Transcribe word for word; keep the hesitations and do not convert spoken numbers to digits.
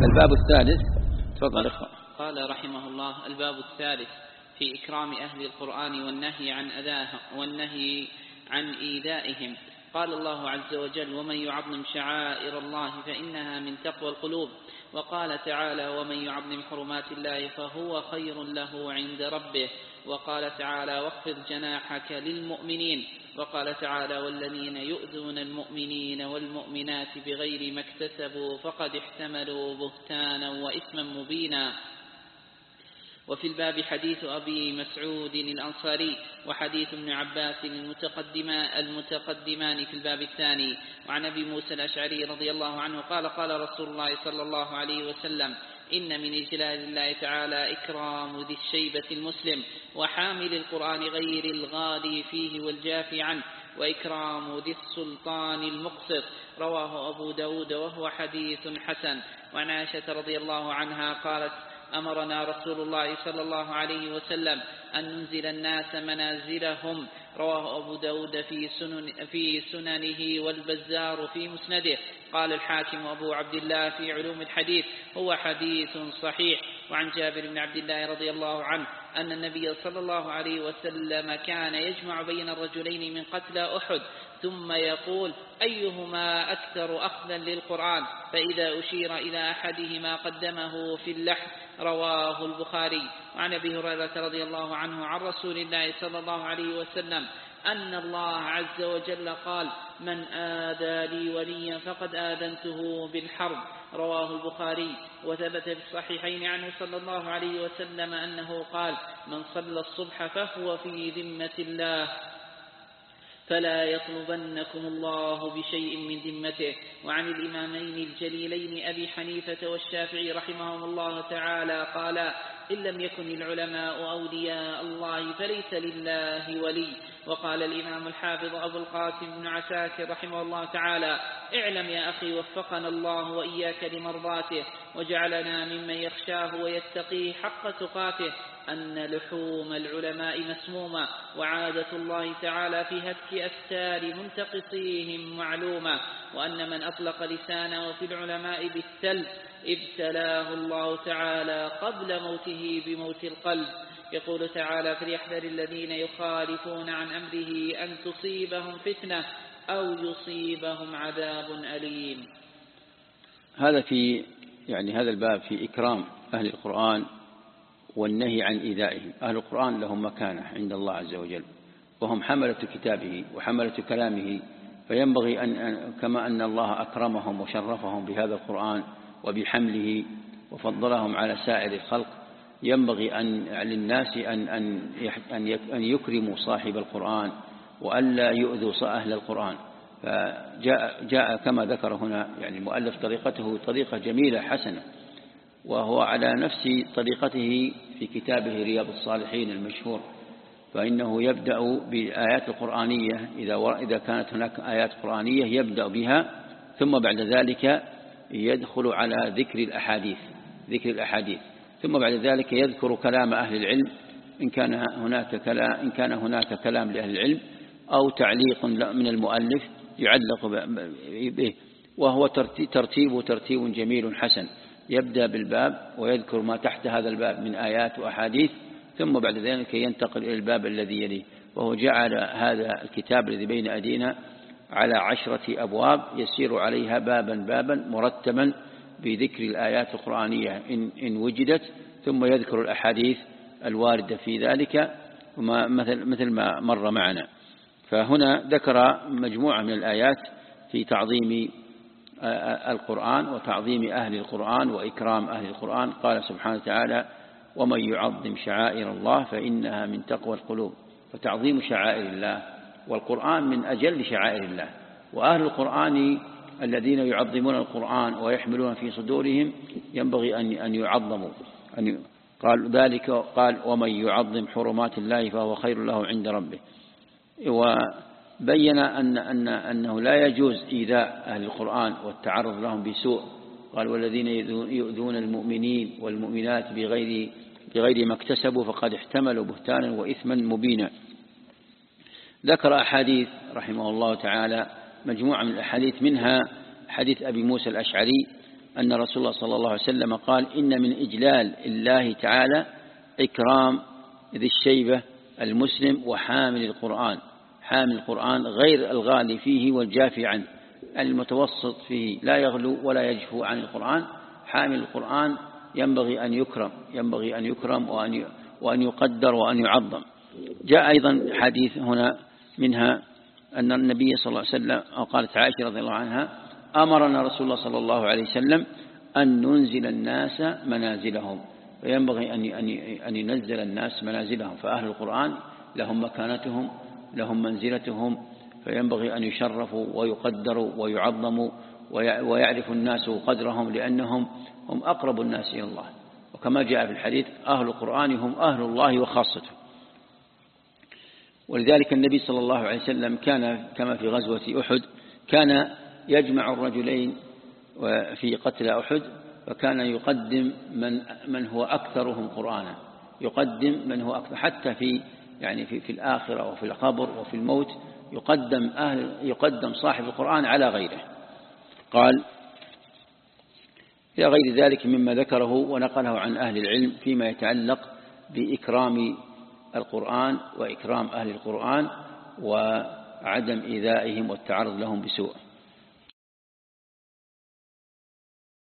الباب الثالث. تفضل اخوة. قال رحمه الله: الباب الثالث في إكرام أهل القرآن والنهي عن أذاهم والنهي عن إيذائهم. قال الله عز وجل: ومن يعظم شعائر الله فإنها من تقوى القلوب. وقال تعالى: ومن يعظم حرمات الله فهو خير له عند ربه. وقال تعالى: واخفض جناحك للمؤمنين. وقال تعالى: والذين يؤذون المؤمنين والمؤمنات بغير ما اكتسبوا فقد احتملوا بهتانا وإثما مبينا. وفي الباب حديث أبي مسعود الأنصاري وحديث ابن عباس المتقدمان في الباب الثاني. وعن أبي موسى الأشعري رضي الله عنه قال: قال رسول الله صلى الله عليه وسلم: إن من إجلال الله تعالى إكرام ذي الشيبة المسلم وحامل القرآن غير الغالي فيه والجافي عنه، وإكرام ذي السلطان المقسط. رواه أبو داود وهو حديث حسن. وعن عائشة رضي الله عنها قالت: أمرنا رسول الله صلى الله عليه وسلم أن ننزل الناس منازلهم. رواه أبو داود في, سنن في سننه والبزار في مسنده. قال الحاكم أبو عبد الله في علوم الحديث: هو حديث صحيح. وعن جابر بن عبد الله رضي الله عنه أن النبي صلى الله عليه وسلم كان يجمع بين الرجلين من قتلى أحد ثم يقول: أيهما أكثر أخذا للقرآن؟ فإذا أشير إلى أحدهما قدمه في اللحم. رواه البخاري. وعن أبي هريرة رضي الله عنه عن رسول الله صلى الله عليه وسلم أن الله عز وجل قال: من آذى لي وليا فقد آذنته بالحرب. رواه البخاري. وثبت في الصحيحين عنه صلى الله عليه وسلم أنه قال: من صلى الصبح فهو في ذمة الله فلا يطلبنكم الله بشيء من ذمته. وعن الإمامين الجليلين أبي حنيفة والشافعي رحمهم الله تعالى قالا: إن لم يكن العلماء أولياء الله فليس لله ولي. وقال الإمام الحافظ أبو القاسم بن عساكر رحمه الله تعالى: اعلم يا أخي وفقنا الله وإياك لمرضاته وجعلنا ممن يخشاه ويتقيه حق تقاته أن لحوم العلماء مسمومة، وعادة الله تعالى في هتك أستار منتقصيهم معلومة، وأن من أطلق لسانه في العلماء بالثلث ابتلاه الله تعالى قبل موته بموت القلب. يقول تعالى: فليحذر الذين يخالفون عن أمره أن تصيبهم فتنة أو يصيبهم عذاب أليم. هذا في يعني هذا الباب في إكرام أهل القرآن والنهي عن إيذائهم. أهل القرآن لهم مكانة عند الله عز وجل، وهم حملة كتابه وحملة كلامه، فينبغي أن كما أن الله أكرمهم وشرفهم بهذا القرآن وبحمله وفضلهم على سائر الخلق، ينبغي أن للناس أن أن أن يكرموا صاحب القرآن وألا يؤذوا أهل القرآن. فجاء جاء كما ذكر هنا يعني المؤلف طريقته طريقة جميلة حسنة، وهو على نفس طريقته في كتابه رياض الصالحين المشهور، فإنه يبدأ بالآيات القرآنية إذا إذا كانت هناك آيات قرآنية يبدأ بها، ثم بعد ذلك يدخل على ذكر الأحاديث ذكر الأحاديث ثم بعد ذلك يذكر كلام أهل العلم إن كان هناك كلام إن كان هناك كلام لأهل العلم أو تعليق من المؤلف يعلق به، وهو ترتيب ترتيب جميل حسن. يبدأ بالباب ويذكر ما تحت هذا الباب من آيات وأحاديث، ثم بعد ذلك ينتقل إلى الباب الذي يليه. وهو جعل هذا الكتاب الذي بين أيدينا على عشرة أبواب يسير عليها بابا بابا مرتبا بذكر الآيات القرآنية إن, إن وجدت، ثم يذكر الأحاديث الواردة في ذلك مثل, مثل ما مر معنا. فهنا ذكر مجموعة من الآيات في تعظيم القرآن وتعظيم أهل القرآن وإكرام أهل القرآن. قال سبحانه وتعالى: ومن يعظم شعائر الله فإنها من تقوى القلوب. فتعظيم شعائر الله والقرآن من أجل شعائر الله، وأهل القرآن الذين يعظمون القرآن ويحملون في صدورهم ينبغي أن يعظموا. قال ذلك قال: ومن يعظم حرمات الله فهو خير له عند ربه. وبين أن أن أنه لا يجوز إيذاء أهل القرآن والتعرض لهم بسوء. قال: والذين يؤذون المؤمنين والمؤمنات بغير بغير ما اكتسبوا فقد احتملوا بهتانا وإثما مبينا. ذكر أحاديث رحمه الله تعالى مجموعة من الأحاديث، منها حديث أبي موسى الأشعري أن رسول الله صلى الله عليه وسلم قال إن من إجلال الله تعالى إكرام ذي الشيبة المسلم وحامل القرآن. حامل القرآن غير الغالي فيه والجافي عنه، المتوسط فيه لا يغلو ولا يجفو عن القرآن. حامل القرآن ينبغي أن يكرم، ينبغي أن يكرم وأن وأن يقدر وأن يعظم. جاء أيضا حديث هنا منها أن النبي صلى الله عليه وسلم، أو قالت عائشة رضي الله عنها: أمرنا رسول الله صلى الله عليه وسلم أن ننزل الناس منازلهم، فينبغي أن ينزل الناس منازلهم. فأهل القرآن لهم مكانتهم، لهم منزلتهم، فينبغي أن يشرفوا ويقدروا ويعظموا ويعرف الناس قدرهم، لأنهم هم أقرب الناس إلى الله. وكما جاء في الحديث: أهل القرآن هم أهل الله وخاصته. ولذلك النبي صلى الله عليه وسلم كان كما في غزوة أحد كان يجمع الرجلين في قتل أحد، فكان يقدم من من هو أكثرهم قرآنا، يقدم من هو أكثر، حتى في يعني في, في الآخرة وفي القبر وفي الموت يقدم أهل يقدم صاحب القرآن على غيره. قال: إلى غير ذلك مما ذكره ونقله عن أهل العلم فيما يتعلق بإكرام القرآن وإكرام أهل القرآن وعدم إيذائهم والتعرض لهم بسوء.